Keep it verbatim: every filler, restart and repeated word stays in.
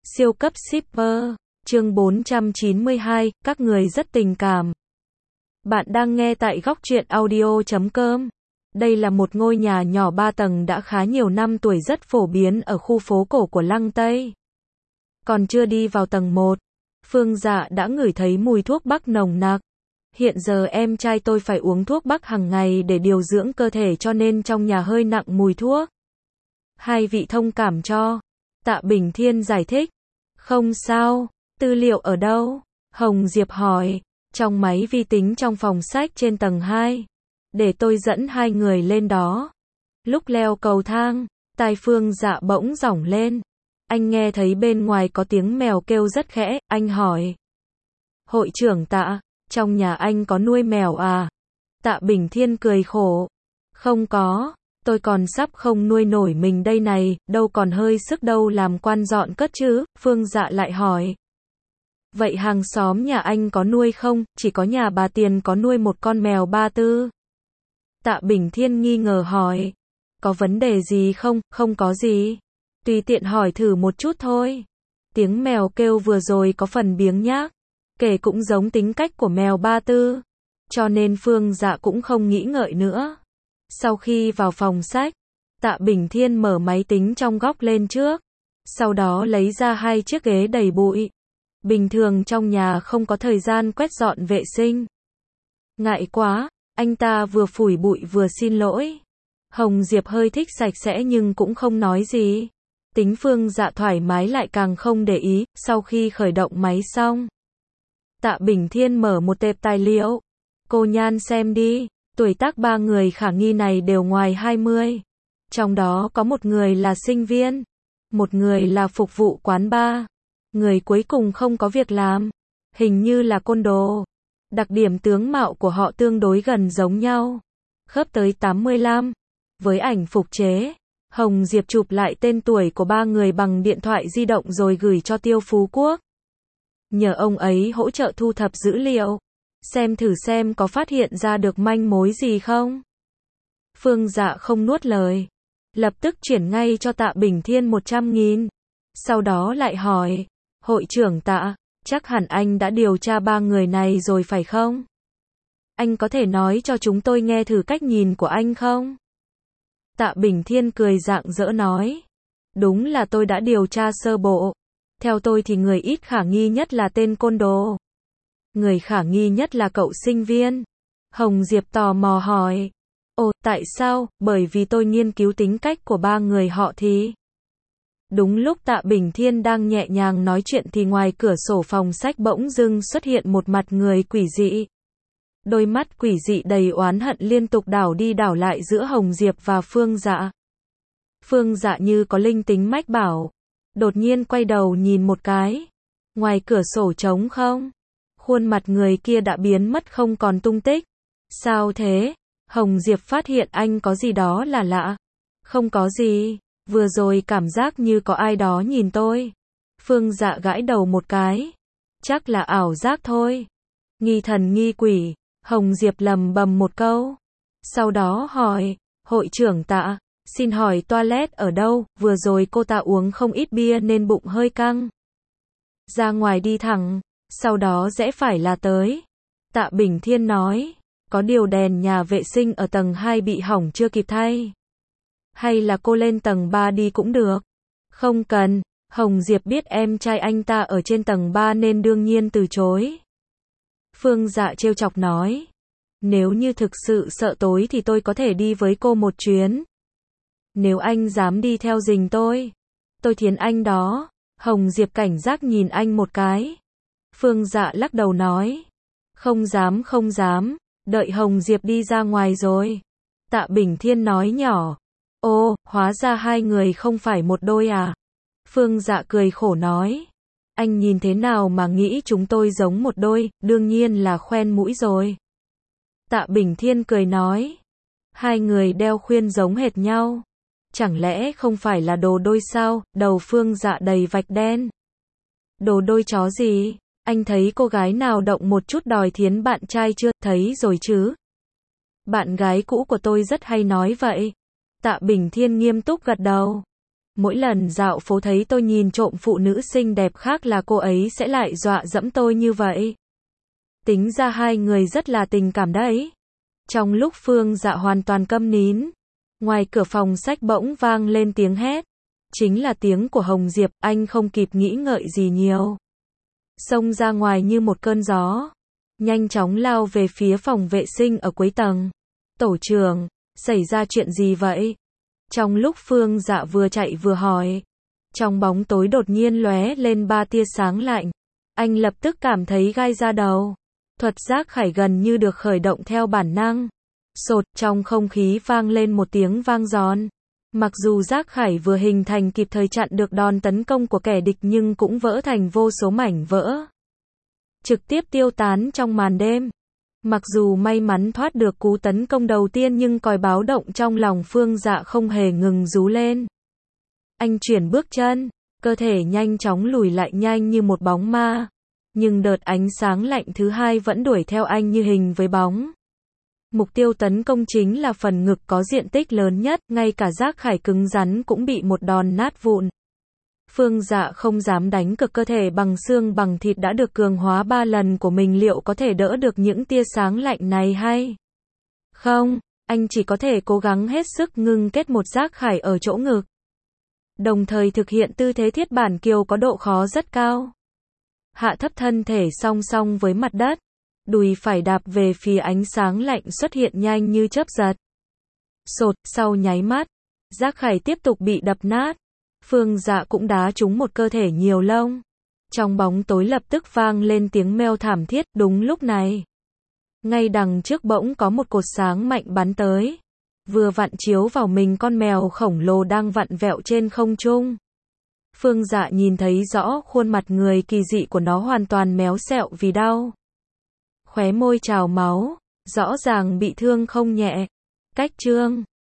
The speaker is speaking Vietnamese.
Siêu cấp shipper, chương bốn trăm chín mươi hai, các người rất tình cảm. Bạn đang nghe tại góc truyện audio chấm com. Đây là một ngôi nhà nhỏ ba tầng đã khá nhiều năm tuổi, rất phổ biến ở khu phố cổ của Lăng Tây. Còn chưa đi vào tầng một, Phương Dạ đã ngửi thấy mùi thuốc bắc nồng nặc. Hiện giờ em trai tôi phải uống thuốc bắc hàng ngày để điều dưỡng cơ thể, cho nên trong nhà hơi nặng mùi thuốc. Hai vị thông cảm cho. Tạ Bình Thiên giải thích. Không sao, tư liệu ở đâu? Hồng Diệp hỏi. Trong máy vi tính trong phòng sách trên tầng hai. Để tôi dẫn hai người lên đó. Lúc leo cầu thang, tai Phương Dạ bỗng rỏng lên. Anh nghe thấy bên ngoài có tiếng mèo kêu rất khẽ, anh hỏi. Hội trưởng Tạ, trong nhà anh có nuôi mèo à? Tạ Bình Thiên cười khổ. Không có, tôi còn sắp không nuôi nổi mình đây này, đâu còn hơi sức đâu làm quan dọn cất chứ, Phương Dạ lại hỏi. Vậy hàng xóm nhà anh có nuôi không? Chỉ có nhà bà Tiền có nuôi một con mèo ba tư. Tạ Bình Thiên nghi ngờ hỏi. Có vấn đề gì không? Không có gì. Tùy tiện hỏi thử một chút thôi. Tiếng mèo kêu vừa rồi có phần biếng nhác. Kể cũng giống tính cách của mèo ba tư. Cho nên Phương Dạ cũng không nghĩ ngợi nữa. Sau khi vào phòng sách, Tạ Bình Thiên mở máy tính trong góc lên trước. Sau đó lấy ra hai chiếc ghế đầy bụi. Bình thường trong nhà không có thời gian quét dọn vệ sinh. Ngại quá, anh ta vừa phủi bụi vừa xin lỗi. Hồng Diệp hơi thích sạch sẽ nhưng cũng không nói gì. Tính Phương Dạ thoải mái lại càng không để ý. Sau khi khởi động máy xong, Tạ Bình Thiên mở một tệp tài liệu. Cô Nhan xem đi, tuổi tác ba người khả nghi này đều ngoài hai mươi. Trong đó có một người là sinh viên, một người là phục vụ quán bar, người cuối cùng không có việc làm, hình như là côn đồ. Đặc điểm tướng mạo của họ tương đối gần giống nhau, khớp tới tám mươi lăm. Với ảnh phục chế, Hồng Diệp chụp lại tên tuổi của ba người bằng điện thoại di động rồi gửi cho Tiêu Phú Quốc. Nhờ ông ấy hỗ trợ thu thập dữ liệu, xem thử xem có phát hiện ra được manh mối gì không. Phương Dạ không nuốt lời, lập tức chuyển ngay cho Tạ Bình Thiên một trăm nghìn. Sau đó lại hỏi, hội trưởng Tạ, chắc hẳn anh đã điều tra ba người này rồi phải không? Anh có thể nói cho chúng tôi nghe thử cách nhìn của anh không? Tạ Bình Thiên cười rạng rỡ nói, đúng là tôi đã điều tra sơ bộ. Theo tôi thì người ít khả nghi nhất là tên côn đồ. Người khả nghi nhất là cậu sinh viên. Hồng Diệp tò mò hỏi. Ồ, tại sao? Bởi vì tôi nghiên cứu tính cách của ba người họ thì. Đúng lúc Tạ Bình Thiên đang nhẹ nhàng nói chuyện thì ngoài cửa sổ phòng sách bỗng dưng xuất hiện một mặt người quỷ dị. Đôi mắt quỷ dị đầy oán hận liên tục đảo đi đảo lại giữa Hồng Diệp và Phương Dạ. Phương Dạ như có linh tính mách bảo. Đột nhiên quay đầu nhìn một cái. Ngoài cửa sổ trống không? Khuôn mặt người kia đã biến mất không còn tung tích. Sao thế? Hồng Diệp phát hiện anh có gì đó là lạ. Không có gì, vừa rồi cảm giác như có ai đó nhìn tôi. Phương Dạ gãi đầu một cái. Chắc là ảo giác thôi. Nghi thần nghi quỷ, Hồng Diệp lầm bầm một câu. Sau đó hỏi, hội trưởng Tạ, xin hỏi toilet ở đâu? Vừa rồi cô ta uống không ít bia nên bụng hơi căng. Ra ngoài đi thẳng, sau đó rẽ phải là tới. Tạ Bình Thiên nói, có điều đèn nhà vệ sinh ở tầng hai bị hỏng chưa kịp thay. Hay là cô lên tầng ba đi cũng được. Không cần, Hồng Diệp biết em trai anh ta ở trên tầng ba nên đương nhiên từ chối. Phương Dạ trêu chọc nói, nếu như thực sự sợ tối thì tôi có thể đi với cô một chuyến. Nếu anh dám đi theo rình tôi, tôi thiến anh đó. Hồng Diệp cảnh giác nhìn anh một cái. Phương Dạ lắc đầu nói, không dám không dám. Đợi Hồng Diệp đi ra ngoài rồi, Tạ Bình Thiên nói nhỏ, ô, hóa ra hai người không phải một đôi à? Phương Dạ cười khổ nói, anh nhìn thế nào mà nghĩ chúng tôi giống một đôi? Đương nhiên là khoen mũi rồi. Tạ Bình Thiên cười nói, hai người đeo khuyên giống hệt nhau. Chẳng lẽ không phải là đồ đôi sao? Đầu Phương Dạ đầy vạch đen. Đồ đôi chó gì? Anh thấy cô gái nào động một chút đòi thiến bạn trai chưa? Thấy rồi chứ? Bạn gái cũ của tôi rất hay nói vậy. Tạ Bình Thiên nghiêm túc gật đầu. Mỗi lần dạo phố thấy tôi nhìn trộm phụ nữ xinh đẹp khác là cô ấy sẽ lại dọa dẫm tôi như vậy. Tính ra hai người rất là tình cảm đấy. Trong lúc Phương Dạ hoàn toàn câm nín, ngoài cửa phòng sách bỗng vang lên tiếng hét. Chính là tiếng của Hồng Diệp, anh không kịp nghĩ ngợi gì nhiều. Xông ra ngoài như một cơn gió. Nhanh chóng lao về phía phòng vệ sinh ở cuối tầng. Tổ trưởng, xảy ra chuyện gì vậy? Trong lúc Phương Dạ vừa chạy vừa hỏi. Trong bóng tối đột nhiên lóe lên ba tia sáng lạnh. Anh lập tức cảm thấy gai da đầu. Thuật giác khải gần như được khởi động theo bản năng. Sột, trong không khí vang lên một tiếng vang giòn. Mặc dù giác khải vừa hình thành kịp thời chặn được đòn tấn công của kẻ địch nhưng cũng vỡ thành vô số mảnh vỡ. Trực tiếp tiêu tán trong màn đêm. Mặc dù may mắn thoát được cú tấn công đầu tiên nhưng còi báo động trong lòng Phương Dạ không hề ngừng rú lên. Anh chuyển bước chân, cơ thể nhanh chóng lùi lại nhanh như một bóng ma. Nhưng đợt ánh sáng lạnh thứ hai vẫn đuổi theo anh như hình với bóng. Mục tiêu tấn công chính là phần ngực có diện tích lớn nhất, ngay cả giác khải cứng rắn cũng bị một đòn nát vụn. Phương Dạ không dám đánh cực cơ thể bằng xương bằng thịt đã được cường hóa ba lần của mình, liệu có thể đỡ được những tia sáng lạnh này hay không? Anh chỉ có thể cố gắng hết sức ngưng kết một giác khải ở chỗ ngực. Đồng thời thực hiện tư thế thiết bản kiều có độ khó rất cao. Hạ thấp thân thể song song với mặt đất. Đùi phải đạp về phía ánh sáng lạnh xuất hiện nhanh như chớp giật. Sột, sau nháy mắt, giác khải tiếp tục bị đập nát. Phương Dạ cũng đá trúng một cơ thể nhiều lông. Trong bóng tối lập tức vang lên tiếng meo thảm thiết. Đúng lúc này, ngay đằng trước bỗng có một cột sáng mạnh bắn tới. Vừa vặn chiếu vào mình con mèo khổng lồ đang vặn vẹo trên không trung. Phương Dạ nhìn thấy rõ khuôn mặt người kỳ dị của nó hoàn toàn méo xẹo vì đau. Khóe môi trào máu, rõ ràng bị thương không nhẹ. Cách chương